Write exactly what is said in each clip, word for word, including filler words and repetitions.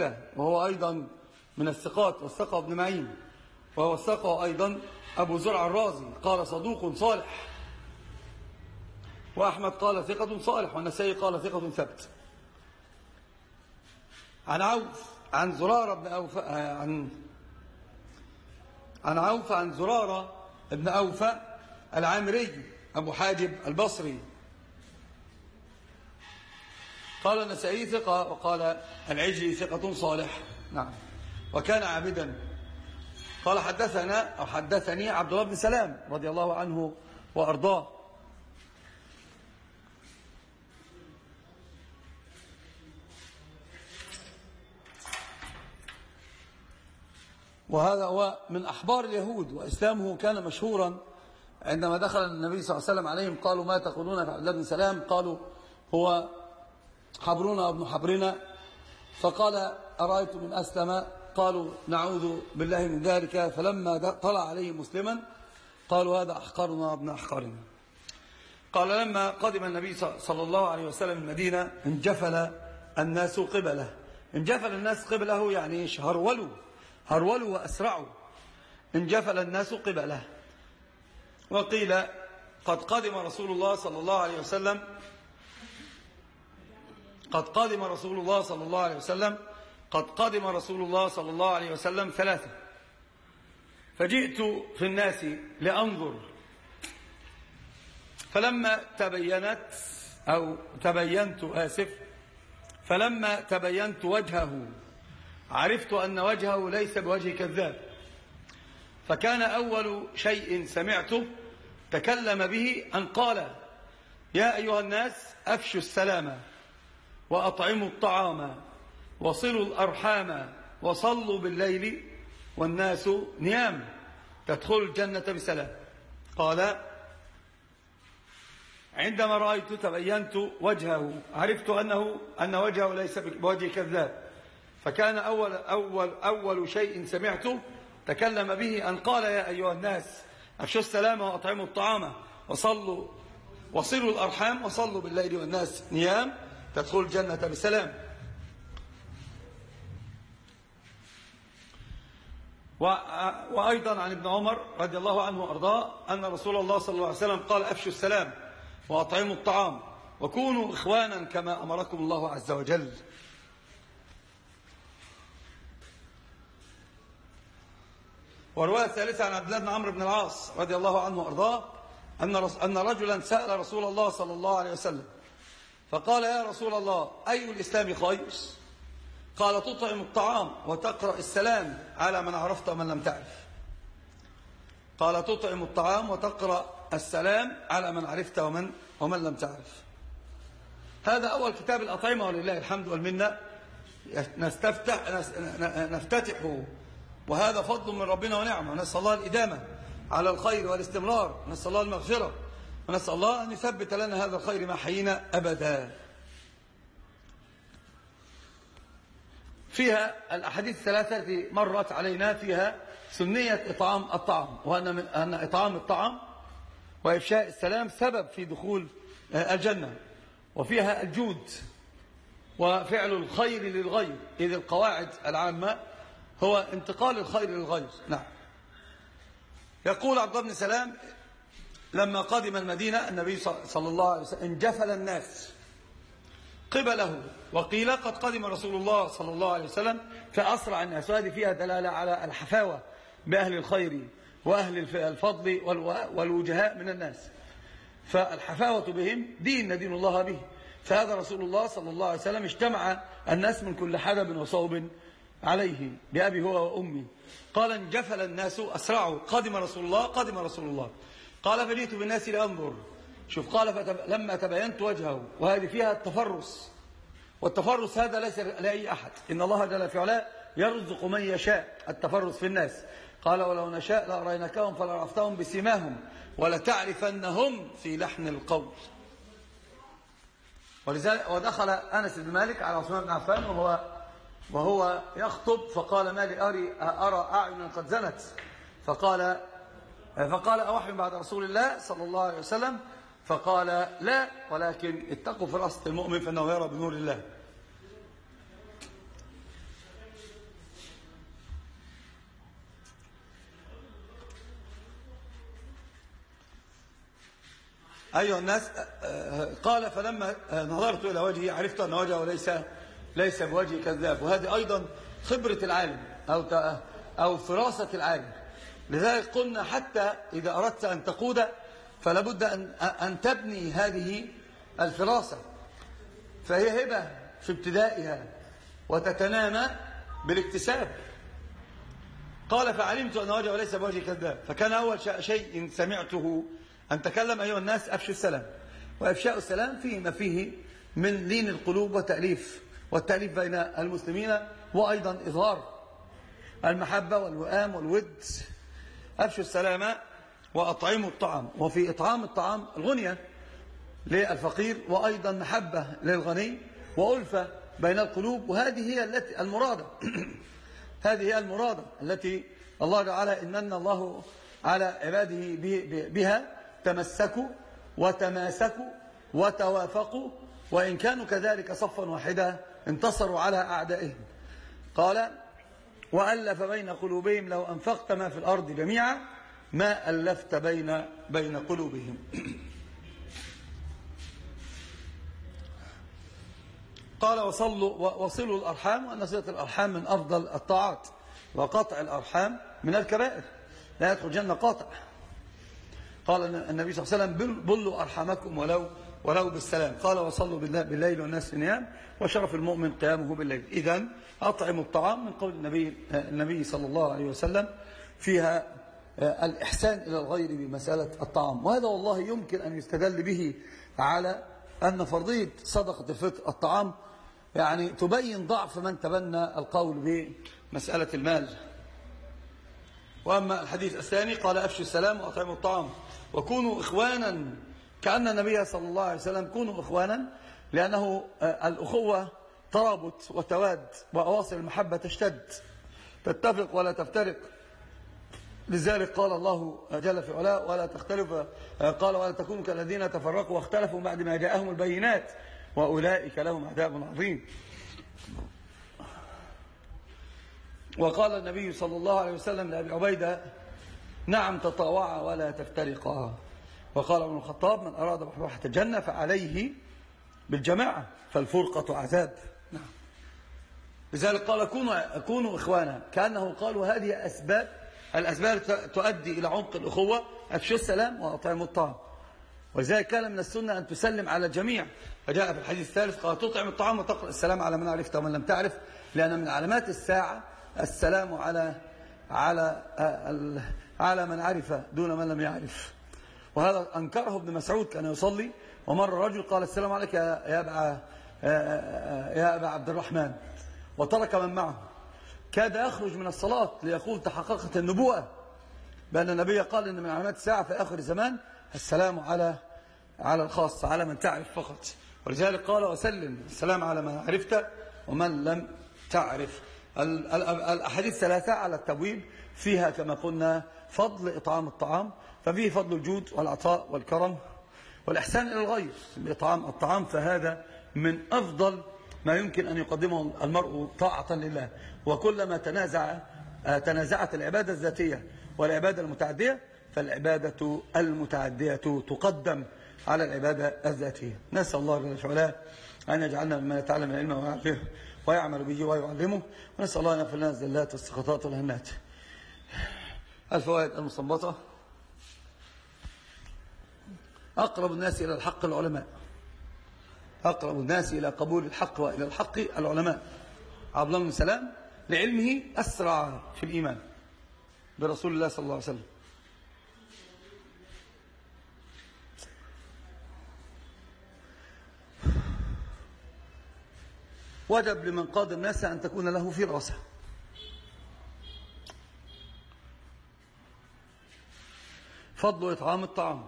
وهو أيضا من الثقات، وثقه ابن معين، ووثقه أيضا أبو زرع الرازي قال صدوق صالح، وأحمد قال ثقة صالح، والنسائي قال ثقة ثبت. عن عوف عن زرارة بن أوف عن عن عوف عن زرارة بن أوفى العامري أبو حاجب البصري قال النسائي ثقة، وقال العجلي ثقة صالح. نعم. وكان عابدا. قال حدثنا أو حدثني عبد الله بن سلام رضي الله عنه وأرضاه وهذا هو من أحبار اليهود، وإسلامه كان مشهورا. عندما دخل النبي صلى الله عليه وسلم عليهم قالوا ما تقولون في عبد الله بن سلام؟ قالوا هو حبرنا وابن حبرنا. فقال أرأيت من أسلم؟ قالوا نعوذ بالله من ذلك. فلما طلع عليه مسلما قالوا هذا أحقرنا وابن أحقرنا. قال لما قدم النبي صلى الله عليه وسلم المدينة انجفل الناس قبله. انجفل الناس قبله يعني ايش؟ هرولوا هرولوا وأسرعوا. انجفل الناس قبله. وقيل قد قدم رسول الله صلى الله عليه وسلم قد قدم رسول الله صلى الله عليه وسلم قد قدم رسول الله صلى الله عليه وسلم ثلاثة. فجئت في الناس لأنظر، فلما تبينت أو تبينت آسف فلما تبينت وجهه عرفت أن وجهه ليس بوجه كذاب. فكان أول شيء سمعته تكلم به أن قال يا أيها الناس أفشوا السلام وأطعموا الطعام وصلوا الأرحام وصلوا بالليل والناس نيام تدخلوا الجنة بسلام. قال عندما رأيت تبينت وجهه عرفت أنه أن وجهه ليس بوجه كذاب. فكان أول, أول, أول شيء سمعته تكلم به أن قال يا أيها الناس أفشوا السلام وأطعموا الطعام وصلوا وصلوا الأرحام وصلوا بالليل والناس نيام تدخلوا الجنة بسلام. وأيضا عن ابن عمر رضي الله عنه وأرضاه أن رسول الله صلى الله عليه وسلم قال أفشوا السلام وأطعموا الطعام وكونوا إخوانا كما أمركم الله عز وجل. ورواية الثالثة عن عبد الله بن عمرو بن العاص رضي الله عنه وأرضاه أن أن رجلا سأل رسول الله صلى الله عليه وسلم فقال يا رسول الله أي الإسلام خير؟ قال تطعم الطعام وتقرأ السلام على من عرفت ومن لم تعرف. قال تطعم الطعام وتقرأ السلام على من عرفت ومن ومن لم تعرف. هذا أول كتاب الأطعمة ولله الحمد والمنة نستفتح نفتتحه، وهذا فضل من ربنا ونعمة. ونسأل الله الإدامة على الخير والاستمرار، ونسأل الله المغفرة، ونسأل الله أن يثبت لنا هذا الخير ما حيينا أبدا. فيها الأحاديث الثلاثة التي مرت علينا فيها سنية إطعام الطعام، وأن من أن إطعام الطعام وإفشاء السلام سبب في دخول الجنة. وفيها الجود وفعل الخير للغير، إذ القواعد العامة هو انتقال الخير للغير. نعم. يقول عبد الله بن سلام لما قدم المدينة النبي صلى الله عليه وسلم انجفل الناس قبله، وقيل قد قدم رسول الله صلى الله عليه وسلم فأسرع الناس. وهذه فيها دلالة على الحفاوة بأهل الخير وأهل الفضل والوجهاء من الناس، فالحفاوة بهم دين ندين الله به. فهذا رسول الله صلى الله عليه وسلم اجتمع الناس من كل حدب وصوب عليه بأبي هو وأمي. قال انجفل الناس أسرعوا قدم رسول الله قدم رسول الله. قال فجئت بالناس لأنظر. شوف قال فتب... لما تبينت وجهه، وهذه فيها التفرس، والتفرس هذا ليس لأي أحد، إن الله جل في علاه يرزق من يشاء. التفرس في الناس قال ولو نشاء لأريناكهم فلعرفتهم بسيماهم ولتعرفنهم في لحن القول. ولذلك ودخل أنس بن مالك على عثمان بن عفان وهو وهو يخطب فقال ما لي أري أرى أعين قد زنت، فقال فقال أوحي بعد رسول الله صلى الله عليه وسلم؟ فقال لا، ولكن اتقوا فراسة المؤمن فإنه يرى بنور الله. أيها الناس، قال فلما نظرت إلى وجهه عرفت أن وجهه ليس ليس بوجه كذاب. وهذه أيضا خبرة العالم أو أو فراسة العالم. لذلك قلنا حتى إذا أردت أن تقود فلا بد أن أن تبني هذه الفراسة، فهي هبة في ابتدائها وتتنامى بالاكتساب. قال فعلمت أن وجهه ليس بوجه كذاب. فكان أول شيء سمعته أن تكلم أيها الناس أفشوا السلام. وإفشاء السلام فيه ما فيه من لين القلوب وتأليف والتأليف بين المسلمين، وأيضا إظهار المحبة والوئام والود. أفشوا السلام وأطعموا الطعام. وفي إطعام الطعام الغنية للفقير، وأيضا محبة للغني، وألفة بين القلوب. وهذه هي التي المرادة هذه هي المرادة التي الله تعالى إننا الله على عباده بها تمسكوا وتماسكوا وتوافقوا، وإن كانوا كذلك صفا واحدا انتصروا على أعدائهم. قال وألف بين قلوبهم لو أنفقت ما في الأرض جميعا ما ألفت بين بين قلوبهم. قال وصلوا وصلوا الأرحام، وأن صلة الأرحام من أفضل الطاعات، وقطع الأرحام من الكبائر، لا يدخل الجنة قاطع. قال النبي صلى الله عليه وسلم بلوا أرحامكم ولو ولو بالسلام. قال وصلوا بالليل والناس نيام، وشرف المؤمن قيامه بالليل. إذن أطعموا الطعام من قول النبي النبي صلى الله عليه وسلم فيها الإحسان إلى الغير بمسألة الطعام. وهذا والله يمكن أن يستدل به على أن فرضية صدقة الفطر الطعام يعني تبين ضعف من تبنى القول بمسألة المال. وأما الحديث الثاني قال أفشوا السلام وأطعموا الطعام وكونوا إخوانا، كأن النبي صلى الله عليه وسلم كونوا إخوانا، لأنه الأخوة ترابط وتواد، وأواصر المحبة تشتد، تتفق ولا تفترق. لذلك قال الله جل في علاه ولا تختلف، قال ولا تكونوا كالذين تفرقوا واختلفوا بعد ما جاءهم البينات وأولئك لهم عذاب عظيم. وقال النبي صلى الله عليه وسلم لأبي عبيدة نعم تطاوعا ولا تفترقا. وقال ابن الخطاب من أراد بحبوحة الجنة فعليه بالجماعة فالفرقة عذاب. نعم. لذلك قال كونوا, كونوا إخوانا، كأنه قالوا هذه أسباب الأسباب تؤدي إلى عمق الأخوة. أفشوا السلام وأطعموا الطعام. ولذلك كان من السنة أن تسلم على الجميع، فجاء في الحديث الثالث قال تطعم الطعام وتقرأ السلام على من عرفت ومن لم تعرف، لأن من علامات الساعة السلام على على على من عرف دون من لم يعرف. وهذا أنكره ابن مسعود، كان يصلي ومر رجل قال السلام عليك يا أبا يا أبا عبد الرحمن، وترك من معه. كاد يخرج من الصلاة ليقول تحققت النبوءة بأن النبي قال إن من علامات الساعة في آخر الزمان السلام على على الخاص، على من تعرف فقط. ولذلك قال وسلم السلام على من عرفت ومن لم تعرف. الأحاديث ثلاثة على التبويب فيها كما قلنا فضل إطعام الطعام، ففيه فضل الجود والعطاء والكرم والإحسان إلى الغير بإطعام الطعام، فهذا من أفضل ما يمكن أن يقدمه المرء طاعة لله. وكلما تنازع تنازعت العبادة الذاتية والعبادة المتعدية فالعبادة المتعدية تقدم على العبادة الذاتية. نسأل الله جل وعلا أن يجعلنا مما يتعلم العلم ويعرفه ويعمل به ويعلمه، ونسأل الله أن يغفر لنا الزلات والسقطات والهنات. الفوائد المستنبطة: أقرب الناس إلى الحق العلماء، أقرب الناس إلى قبول الحق وإلى الحق العلماء. عبد الله بن سلام لعلمه أسرع في الإيمان برسول الله صلى الله عليه وسلم. وجب لمن قاد الناس أن تكون له فراسة. فضل إطعام الطعام.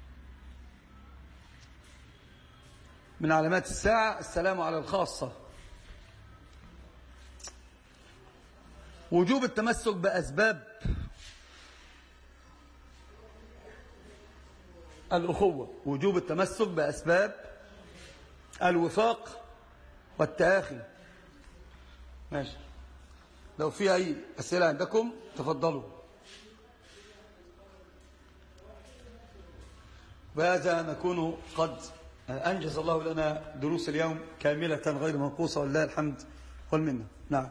من علامات الساعة السلام على الخاصة. وجوب التمسك بأسباب الأخوة، وجوب التمسك بأسباب الوفاق والتآخي. ماشي، لو في أي أسئلة عندكم تفضلوا. بهذا نكون قد أنجز الله لنا دروس اليوم كاملة غير منقوصة، ولله الحمد والمنة. نعم.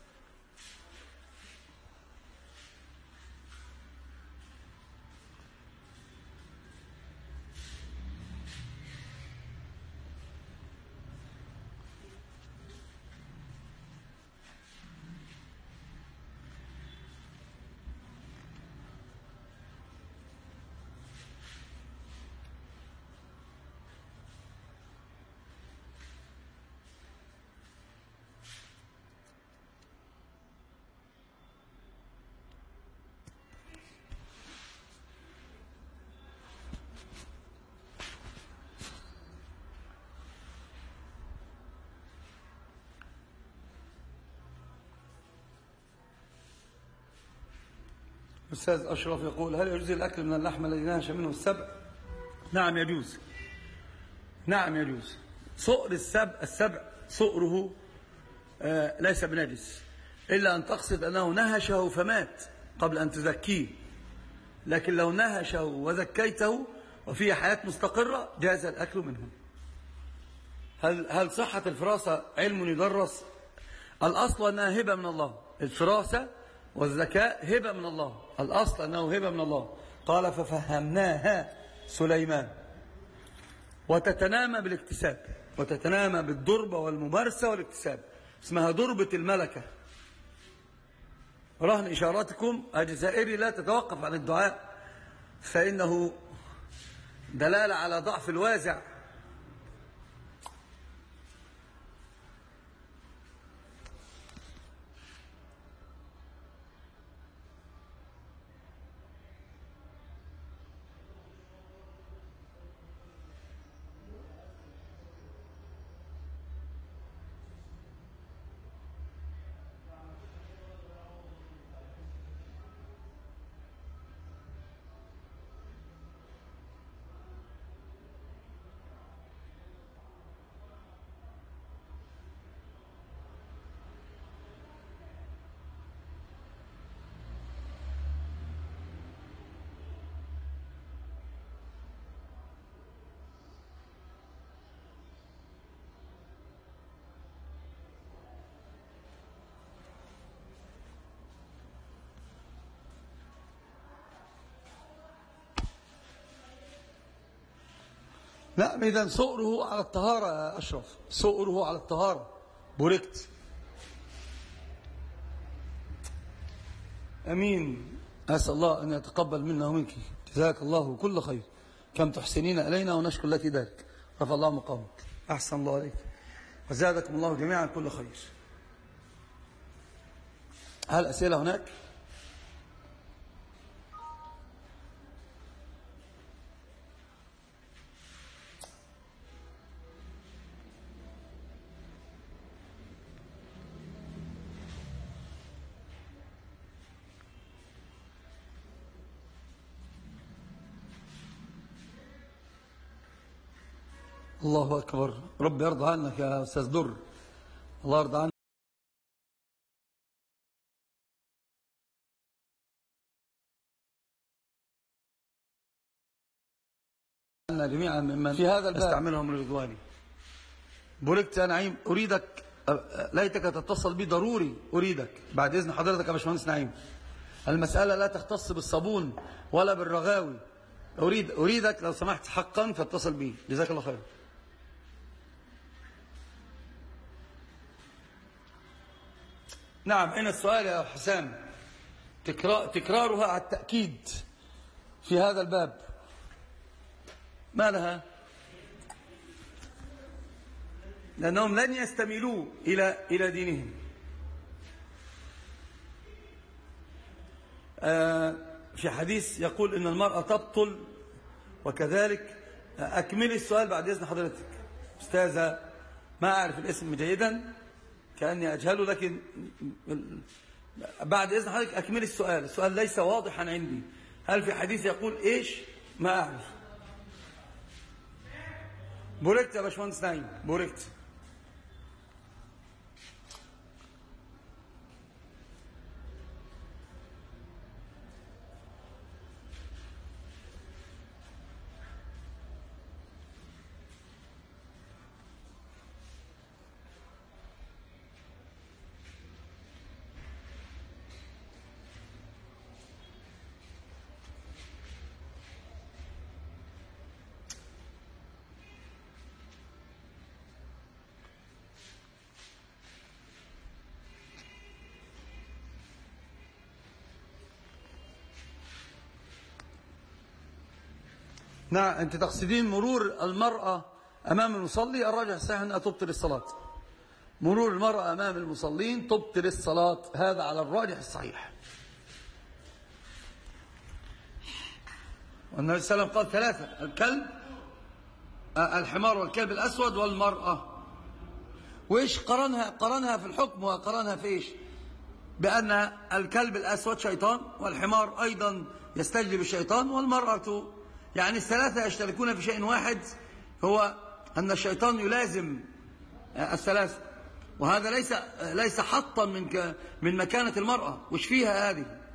أستاذ أشرف يقول: هل يجوز الأكل من اللحم الذي نهش منه السبع؟ نعم يجوز، نعم يجوز. صقر السبع السبع صقره آه ليس بنجس، إلا أن تقصد أنه نهشه فمات قبل أن تزكيه. لكن لو نهشه وزكيته وفيه حياة مستقرة جاز الأكل منه. هل هل صحة الفراسة علم يدرس؟ الأصل أنها هبة من الله. الفراسة والذكاء هبة من الله، الأصل أنه هبة من الله. قال: ففهمناها سليمان. وتتنامى بالاكتساب، وتتنامى بالضربة والممارسة والاكتساب، اسمها ضربة الملكة. رهن إشاراتكم الجزائري لا تتوقف عن الدعاء، فإنه دلالة على ضعف الوازع. لا، إذن صقره على الطهارة يا أشرف، صقره على الطهارة. بوركت. أمين. أسأل الله أن يتقبل منا ومنك. جزاك الله كل خير، كم تحسنين إلينا ونشكر لك ذلك. رفع الله مقامك. أحسن الله عليك وزادكم الله جميعا كل خير. هل أسئلة هناك؟ الله أكبر. رب يرضى عنك يا أستاذ در، الله يرضى عنك جميعا ممن في هذا الباب استعملهم لرضواني. بوركت يا نعيم. أريدك، ليتك تتصل بي ضروري، أريدك بعد إذن حضرتك يا باشمهندس نعيم. المسألة لا تختص بالصابون ولا بالرغاوي. أريد أريدك لو سمحت حقا فاتصل بي. جزاك الله خير. نعم. أين السؤال يا حسام؟ تكرارها على التأكيد في هذا الباب. ما لها؟ لأنهم لن يستميلوا إلى إلى دينهم. آه في حديث يقول إن المرأة تبطل، وكذلك أكمل السؤال بعد إذن حضرتك. أستاذة ما أعرف الاسم جيدا كأني أجهله، لكن بعد إذن حضرتك أكمل السؤال. السؤال ليس واضحا عندي. هل في حديث يقول إيش؟ ما أعرف. بوركت يا باشمهندس نعيم، بوركت. نعم، أنت تقصدين مرور المرأة أمام المصلي، الراجح الصحيح أنها تبطل الصلاة. مرور المرأة أمام المصلين تبطل الصلاة، هذا على الراجح الصحيح. والنبي صلى الله عليه وسلم قال ثلاثة: الكلب، الحمار والكلب الأسود والمرأة. وإيش قرنها؟ قرنها في الحكم وقرنها في إيش؟ بأن الكلب الأسود شيطان، والحمار أيضا يستجلب الشيطان، والمرأة، يعني الثلاثة يشتركون في شيء واحد، هو أن الشيطان يلازم الثلاثة. وهذا ليس ليس حطا من من مكانة المرأة، وش فيها هذه؟